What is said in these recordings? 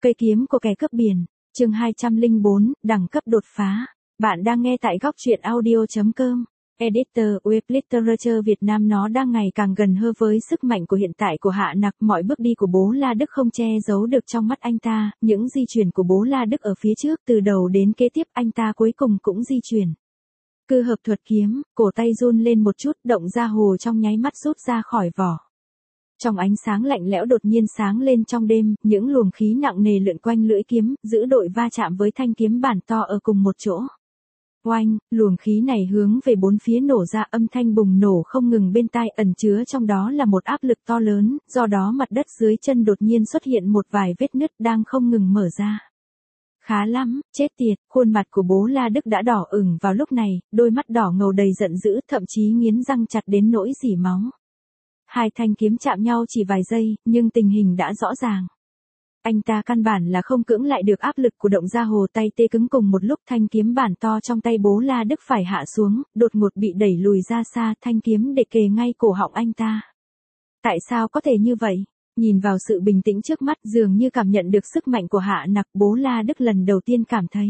Cây kiếm của kẻ cướp biển, chương 204, đẳng cấp đột phá. Bạn đang nghe tại góc truyện audio.com. Editor Web Literature Việt Nam. Nó đang ngày càng gần hơn với sức mạnh của hiện tại của Hạ Nặc. Mọi bước đi của bố La Đức không che giấu được trong mắt anh ta, những di chuyển của bố La Đức ở phía trước từ đầu đến kế tiếp anh ta cuối cùng cũng di chuyển. Cư hợp thuật kiếm, cổ tay run lên một chút, động ra hồ trong nháy mắt rút ra khỏi vỏ. Trong ánh sáng lạnh lẽo đột nhiên sáng lên trong đêm, những luồng khí nặng nề lượn quanh lưỡi kiếm, giữ đội va chạm với thanh kiếm bản to ở cùng một chỗ. Oanh, luồng khí này hướng về bốn phía nổ ra, âm thanh bùng nổ không ngừng bên tai, ẩn chứa trong đó là một áp lực to lớn, do đó mặt đất dưới chân đột nhiên xuất hiện một vài vết nứt đang không ngừng mở ra. Khá lắm, chết tiệt, khuôn mặt của bố La Đức đã đỏ ửng vào lúc này, đôi mắt đỏ ngầu đầy giận dữ, thậm chí nghiến răng chặt đến nỗi rỉ máu. Hai thanh kiếm chạm nhau chỉ vài giây, nhưng tình hình đã rõ ràng. Anh ta căn bản là không cưỡng lại được áp lực của động ra hồ, tay tê cứng cùng một lúc, thanh kiếm bản to trong tay bố La Đức phải hạ xuống, đột ngột bị đẩy lùi ra xa, thanh kiếm để kề ngay cổ họng anh ta. Tại sao có thể như vậy? Nhìn vào sự bình tĩnh trước mắt, dường như cảm nhận được sức mạnh của Hạ Nặc, bố La Đức lần đầu tiên cảm thấy.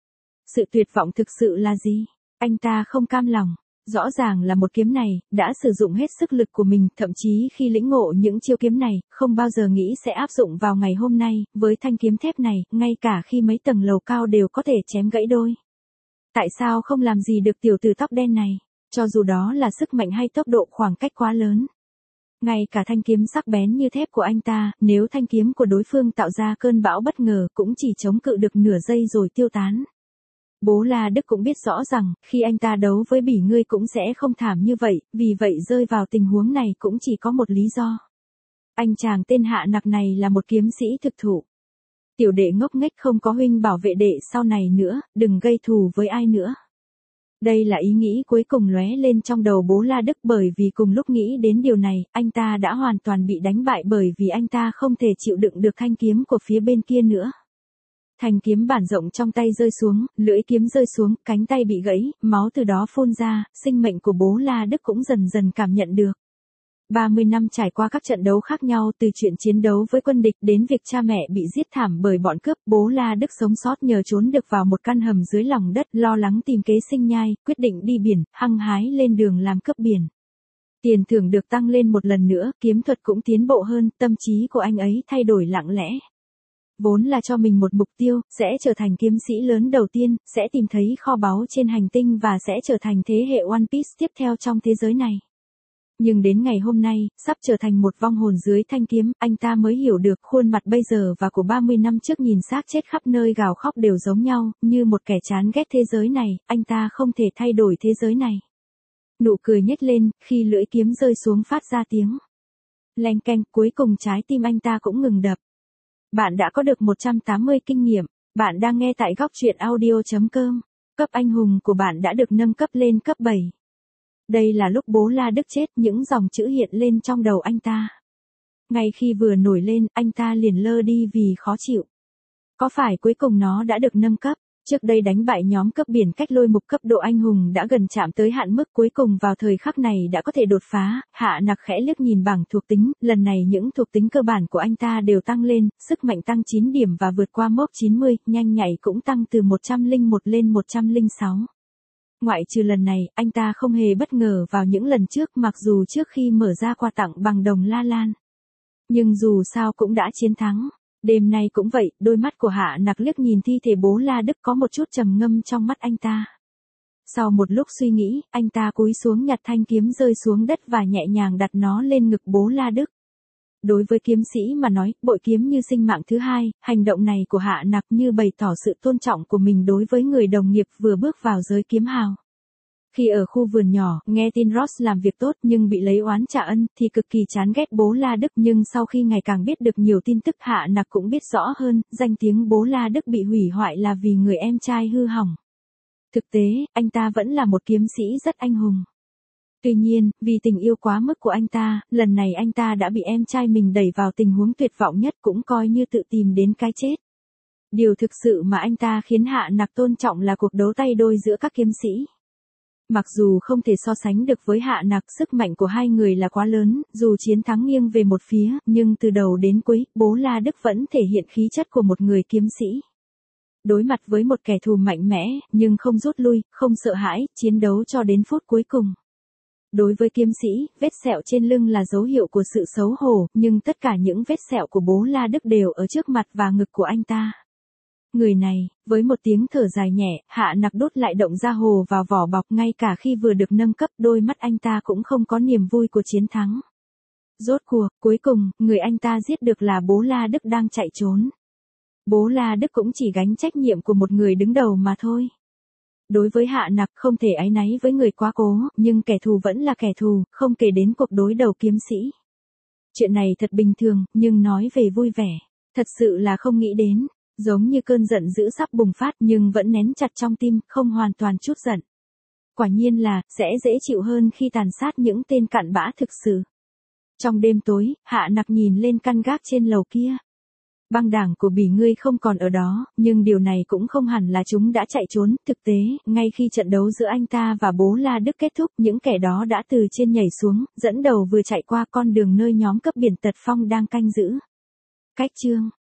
Sự tuyệt vọng thực sự là gì? Anh ta không cam lòng. Rõ ràng là một kiếm này, đã sử dụng hết sức lực của mình, thậm chí khi lĩnh ngộ những chiêu kiếm này, không bao giờ nghĩ sẽ áp dụng vào ngày hôm nay, với thanh kiếm thép này, ngay cả khi mấy tầng lầu cao đều có thể chém gãy đôi. Tại sao không làm gì được tiểu tử tóc đen này, cho dù đó là sức mạnh hay tốc độ khoảng cách quá lớn. Ngay cả thanh kiếm sắc bén như thép của anh ta, nếu thanh kiếm của đối phương tạo ra cơn bão bất ngờ, cũng chỉ chống cự được nửa giây rồi tiêu tán. Bố La Đức cũng biết rõ rằng, khi anh ta đấu với Bỉ Ngươi cũng sẽ không thảm như vậy, vì vậy rơi vào tình huống này cũng chỉ có một lý do. Anh chàng tên Hạ Nặc này là một kiếm sĩ thực thụ. Tiểu đệ ngốc nghếch không có huynh bảo vệ đệ sau này nữa, đừng gây thù với ai nữa. Đây là ý nghĩ cuối cùng lóe lên trong đầu bố La Đức, bởi vì cùng lúc nghĩ đến điều này, anh ta đã hoàn toàn bị đánh bại bởi vì anh ta không thể chịu đựng được thanh kiếm của phía bên kia nữa. Thanh kiếm bản rộng trong tay rơi xuống, lưỡi kiếm rơi xuống, cánh tay bị gãy, máu từ đó phun ra, sinh mệnh của bố La Đức cũng dần dần cảm nhận được. 30 năm trải qua các trận đấu khác nhau, từ chuyện chiến đấu với quân địch đến việc cha mẹ bị giết thảm bởi bọn cướp, bố La Đức sống sót nhờ trốn được vào một căn hầm dưới lòng đất, lo lắng tìm kế sinh nhai, quyết định đi biển, hăng hái lên đường làm cướp biển. Tiền thưởng được tăng lên một lần nữa, kiếm thuật cũng tiến bộ hơn, tâm trí của anh ấy thay đổi lặng lẽ. Vốn là cho mình một mục tiêu, sẽ trở thành kiếm sĩ lớn đầu tiên, sẽ tìm thấy kho báu trên hành tinh và sẽ trở thành thế hệ One Piece tiếp theo trong thế giới này. Nhưng đến ngày hôm nay, sắp trở thành một vong hồn dưới thanh kiếm, anh ta mới hiểu được khuôn mặt bây giờ và của 30 năm trước nhìn xác chết khắp nơi gào khóc đều giống nhau, như một kẻ chán ghét thế giới này, anh ta không thể thay đổi thế giới này. Nụ cười nhếch lên, khi lưỡi kiếm rơi xuống phát ra tiếng leng keng, cuối cùng trái tim anh ta cũng ngừng đập. Bạn đã có được 180 kinh nghiệm. Bạn đang nghe tại góc truyện audio.com. Cấp anh hùng của bạn đã được nâng cấp lên cấp 7. Đây là lúc bố La Đức chết, những dòng chữ hiện lên trong đầu anh ta. Ngay khi vừa nổi lên, anh ta liền lơ đi vì khó chịu. Có phải cuối cùng nó đã được nâng cấp? Trước đây đánh bại nhóm cướp biển cách lôi mục, cấp độ anh hùng đã gần chạm tới hạn mức, cuối cùng vào thời khắc này đã có thể đột phá. Hạ Nặc khẽ liếc nhìn bảng thuộc tính, lần này những thuộc tính cơ bản của anh ta đều tăng lên, sức mạnh tăng 9 điểm và vượt qua mốc 90, nhanh nhạy cũng tăng từ 101 lên 106. Ngoại trừ lần này, anh ta không hề bất ngờ vào những lần trước, mặc dù trước khi mở ra quà tặng bằng đồng La Lan. Nhưng dù sao cũng đã chiến thắng. Đêm nay cũng vậy, đôi mắt của Hạ Nặc liếc nhìn thi thể bố La Đức có một chút trầm ngâm trong mắt anh ta. Sau một lúc suy nghĩ, anh ta cúi xuống nhặt thanh kiếm rơi xuống đất và nhẹ nhàng đặt nó lên ngực bố La Đức. Đối với kiếm sĩ mà nói, bội kiếm như sinh mạng thứ hai, hành động này của Hạ Nặc như bày tỏ sự tôn trọng của mình đối với người đồng nghiệp vừa bước vào giới kiếm hào. Khi ở khu vườn nhỏ, nghe tin Ross làm việc tốt nhưng bị lấy oán trả ân, thì cực kỳ chán ghét bố La Đức, nhưng sau khi ngày càng biết được nhiều tin tức, Hạ Nặc cũng biết rõ hơn, danh tiếng bố La Đức bị hủy hoại là vì người em trai hư hỏng. Thực tế, anh ta vẫn là một kiếm sĩ rất anh hùng. Tuy nhiên, vì tình yêu quá mức của anh ta, lần này anh ta đã bị em trai mình đẩy vào tình huống tuyệt vọng nhất, cũng coi như tự tìm đến cái chết. Điều thực sự mà anh ta khiến Hạ Nặc tôn trọng là cuộc đấu tay đôi giữa các kiếm sĩ. Mặc dù không thể so sánh được với Hạ Nặc, sức mạnh của hai người là quá lớn, dù chiến thắng nghiêng về một phía, nhưng từ đầu đến cuối, Bố La Đức vẫn thể hiện khí chất của một người kiếm sĩ. Đối mặt với một kẻ thù mạnh mẽ, nhưng không rút lui, không sợ hãi, chiến đấu cho đến phút cuối cùng. Đối với kiếm sĩ, vết sẹo trên lưng là dấu hiệu của sự xấu hổ, nhưng tất cả những vết sẹo của Bố La Đức đều ở trước mặt và ngực của anh ta. Người này, với một tiếng thở dài nhẹ, Hạ Nặc đút lại động ra hồ vào vỏ bọc, ngay cả khi vừa được nâng cấp, đôi mắt anh ta cũng không có niềm vui của chiến thắng. Rốt cuộc, cuối cùng, người anh ta giết được là Bố La Đức đang chạy trốn. Bố La Đức cũng chỉ gánh trách nhiệm của một người đứng đầu mà thôi. Đối với Hạ Nặc, không thể áy náy với người quá cố, nhưng kẻ thù vẫn là kẻ thù, không kể đến cuộc đối đầu kiếm sĩ. Chuyện này thật bình thường, nhưng nói về vui vẻ, thật sự là không nghĩ đến. Giống như cơn giận dữ sắp bùng phát nhưng vẫn nén chặt trong tim, không hoàn toàn trút giận. Quả nhiên là, sẽ dễ chịu hơn khi tàn sát những tên cặn bã thực sự. Trong đêm tối, Hạ Nặc nhìn lên căn gác trên lầu kia. Băng đảng của Bỉ ngươi không còn ở đó, nhưng điều này cũng không hẳn là chúng đã chạy trốn. Thực tế, ngay khi trận đấu giữa anh ta và Bố La Đức kết thúc, những kẻ đó đã từ trên nhảy xuống, dẫn đầu vừa chạy qua con đường nơi nhóm cấp biển Tật Phong đang canh giữ. Cách chương